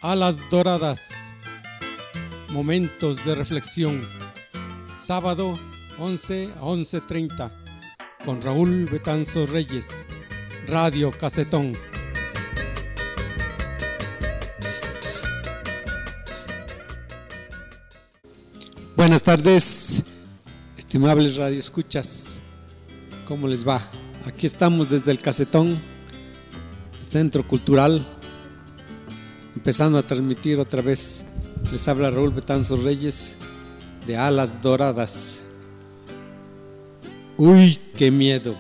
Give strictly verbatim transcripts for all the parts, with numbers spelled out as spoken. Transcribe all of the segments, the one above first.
Alas Doradas, momentos de reflexión, sábado once a once treinta, con Raúl Betanzos Reyes, Radio Casetón. Buenas tardes, estimables radioescuchas, ¿cómo les va? Aquí estamos desde el Casetón, Centro Cultural, empezando a transmitir otra vez. Les habla Raúl Betanzos Reyes de Alas Doradas. Uy, qué miedo.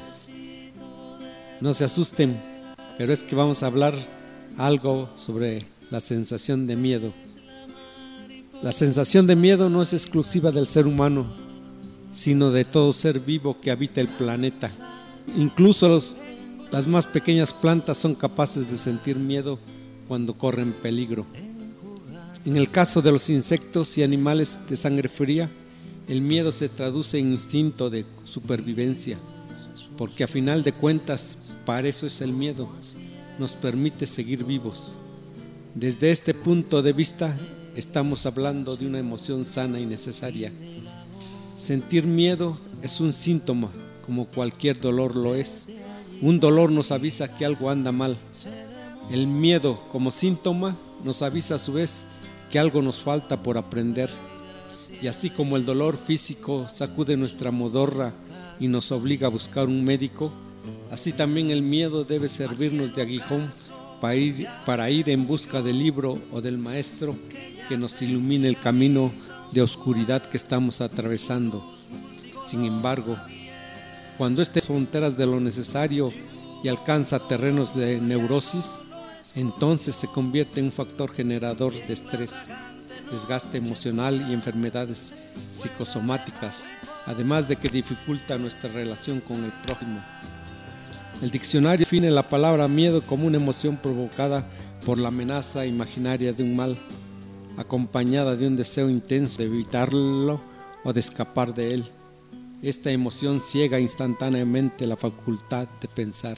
No se asusten, pero es que vamos a hablar algo sobre la sensación de miedo. La sensación de miedo no es exclusiva del ser humano, sino de todo ser vivo que habita el planeta. Incluso los, las más pequeñas plantas son capaces de sentir miedo cuando corren peligro. En el caso de los insectos y animales de sangre fría, el miedo se traduce en instinto de supervivencia, porque a final de cuentas, para eso es el miedo, nos permite seguir vivos. Desde este punto de vista, estamos hablando de una emoción sana y necesaria. Sentir miedo es un síntoma, como cualquier dolor lo es. Un dolor nos avisa que algo anda mal. El miedo, como síntoma, nos avisa a su vez que algo nos falta por aprender. Y así como el dolor físico sacude nuestra modorra y nos obliga a buscar un médico, así también el miedo debe servirnos de aguijón para ir, para ir en busca del libro o del maestro que nos ilumine el camino de oscuridad que estamos atravesando. Sin embargo, cuando esté fronteras de lo necesario y alcanza terrenos de neurosis, entonces se convierte en un factor generador de estrés, desgaste emocional y enfermedades psicosomáticas, además de que dificulta nuestra relación con el prójimo. El diccionario define la palabra miedo como una emoción provocada por la amenaza imaginaria de un mal, acompañada de un deseo intenso de evitarlo o de escapar de él. Esta emoción ciega instantáneamente la facultad de pensar.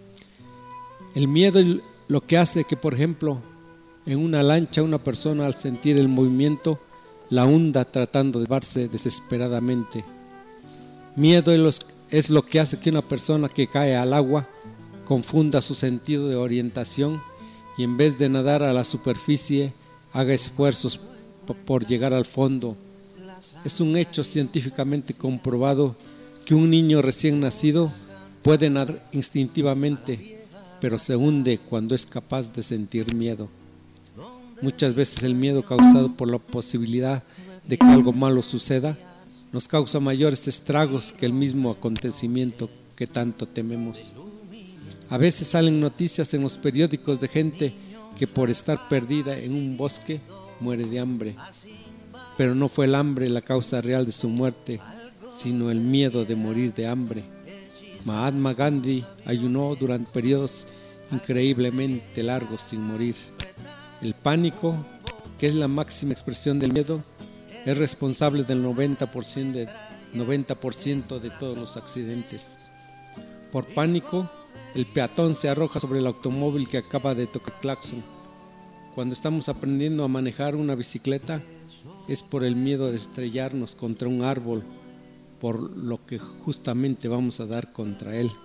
El miedo es lo que hace que, por ejemplo, en una lancha una persona al sentir el movimiento la hunda tratando de llevarse desesperadamente. Miedo es, los, es lo que hace que una persona que cae al agua confunda su sentido de orientación y en vez de nadar a la superficie haga esfuerzos p- por llegar al fondo. Es un hecho científicamente comprobado que un niño recién nacido puede nadar instintivamente, pero se hunde cuando es capaz de sentir miedo. Muchas veces el miedo causado por la posibilidad de que algo malo suceda nos causa mayores estragos que el mismo acontecimiento que tanto tememos. A veces salen noticias en los periódicos de gente que por estar perdida en un bosque muere de hambre, pero no fue el hambre la causa real de su muerte, sino el miedo de morir de hambre. Mahatma Gandhi ayunó durante periodos increíblemente largos sin morir. El pánico, que es la máxima expresión del miedo, es responsable del noventa por ciento de, noventa por ciento de todos los accidentes. Por pánico, el peatón se arroja sobre el automóvil que acaba de tocar claxon. Cuando estamos aprendiendo a manejar una bicicleta, es por el miedo de estrellarnos contra un árbol, por lo que justamente vamos a dar contra él.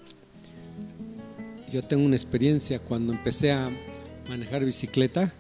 Yo tengo una experiencia cuando empecé a manejar bicicleta.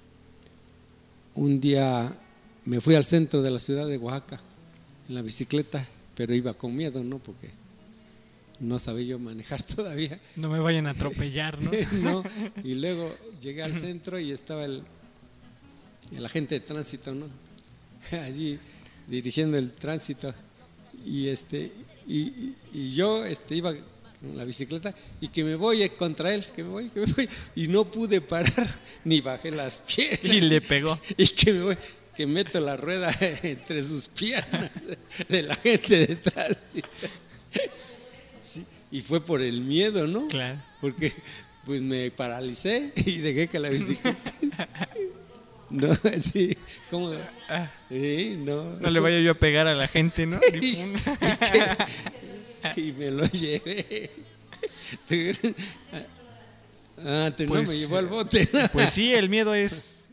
Un día me fui al centro de la ciudad de Oaxaca en la bicicleta, pero iba con miedo, ¿no? Porque no sabía yo manejar todavía. No me vayan a atropellar, ¿no? No. Y luego llegué al centro y estaba el, el agente de tránsito, ¿no? Allí dirigiendo el tránsito. Y este y, y, y yo este iba en la bicicleta y que me voy contra él, que me voy, que me voy, y no pude parar ni bajé las piernas. Y le pegó. Y que me voy, que meto la rueda entre sus piernas de la gente de tránsito. Sí, y fue por el miedo, ¿no? Claro. Porque pues me paralicé y dejé que la bicicleta. No, sí, ¿cómo? Sí, no. No le vaya yo a pegar a la gente, ¿no? y, y, que, y me lo llevé. Ah, te, Pues, no me llevó al bote. Pues sí, el miedo es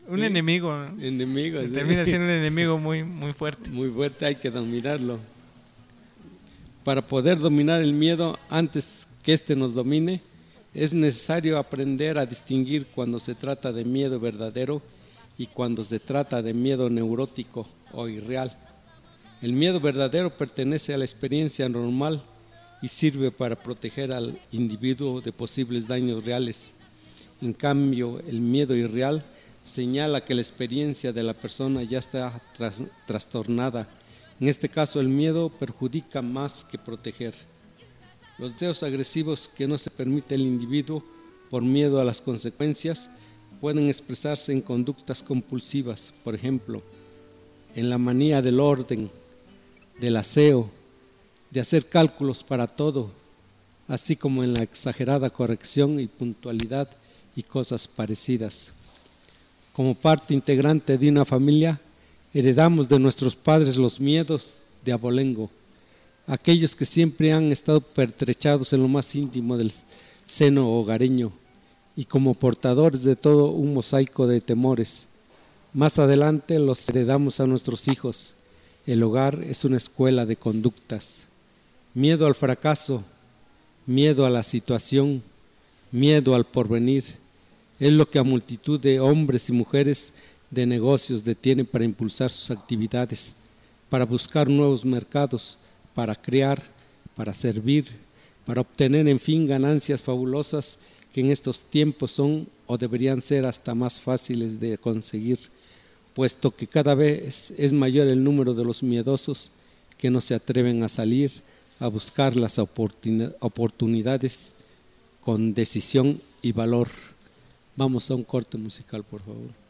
Un ¿Eh? enemigo, ¿no? Enemigos. ¿eh? Termina siendo un enemigo muy, muy fuerte. Muy fuerte, hay que dominarlo. Para poder dominar el miedo antes que éste nos domine, es necesario aprender a distinguir cuando se trata de miedo verdadero y cuando se trata de miedo neurótico o irreal. El miedo verdadero pertenece a la experiencia normal y sirve para proteger al individuo de posibles daños reales. En cambio, el miedo irreal señala que la experiencia de la persona ya está tras, trastornada. En este caso, el miedo perjudica más que proteger. Los deseos agresivos que no se permite el individuo por miedo a las consecuencias pueden expresarse en conductas compulsivas, por ejemplo, en la manía del orden, del aseo, de hacer cálculos para todo, así como en la exagerada corrección y puntualidad y cosas parecidas. Como parte integrante de una familia, heredamos de nuestros padres los miedos de abolengo, aquellos que siempre han estado pertrechados en lo más íntimo del seno hogareño y como portadores de todo un mosaico de temores. Más adelante los heredamos a nuestros hijos. El hogar es una escuela de conductas. Miedo al fracaso, miedo a la situación, miedo al porvenir. Es lo que a multitud de hombres y mujeres de negocios detiene para impulsar sus actividades, para buscar nuevos mercados, para crear, para servir, para obtener en fin ganancias fabulosas que en estos tiempos son o deberían ser hasta más fáciles de conseguir, puesto que cada vez es mayor el número de los miedosos que no se atreven a salir a buscar las oportunidades con decisión y valor. Vamos a un corte musical, por favor.